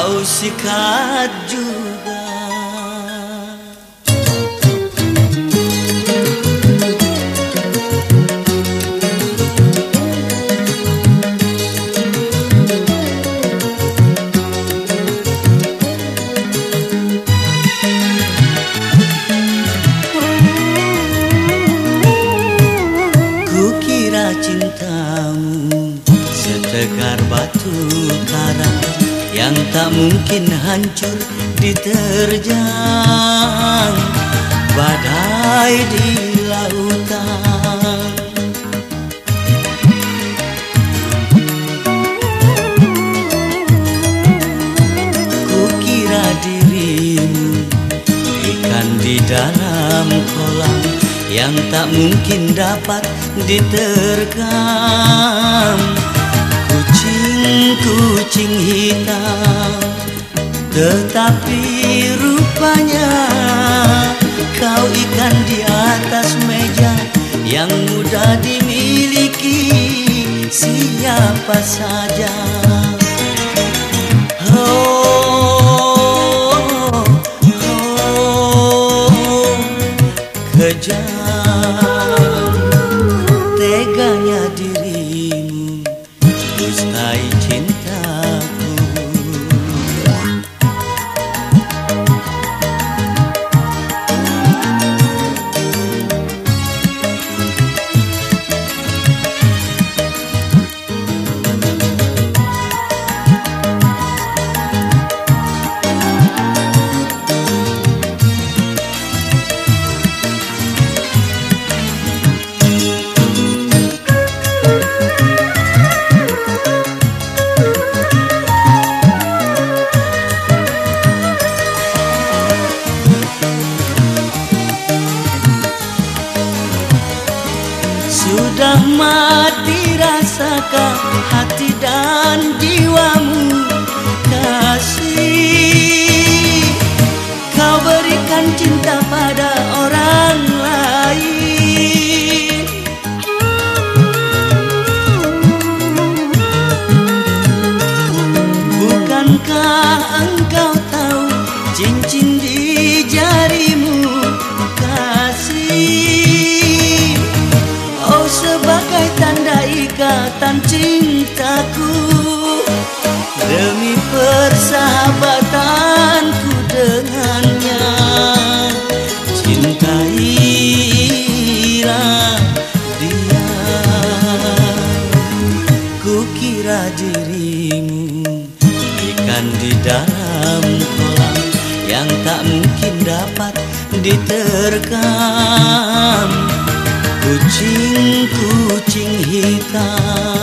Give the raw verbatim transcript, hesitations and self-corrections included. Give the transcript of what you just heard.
kau sikat juga. Kukira cintamu setegar batu karang yang tak mungkin hancur diterjang badai di lautan. Kukira dirimu ikan di dalam kolam yang tak mungkin dapat diterkam. Kucing-kucing hitam, tetapi rupanya kau ikan di atas meja yang mudah dimiliki siapa saja. Oh, oh, kejam teganya dirimu dustai cintaku. Sudah mati rasakah hati dan jiwamu, kasih kau berikan cinta pada orang lain. Bukankah engkau tahu cincin di jarimu, kasih sebagai tanda ikatan cintaku. Demi persahabatanku dengannya, cintailah dia. Kukira dirimu ikan di dalam kolam yang tak mungkin dapat diterkam. Kucing-kucing hitam,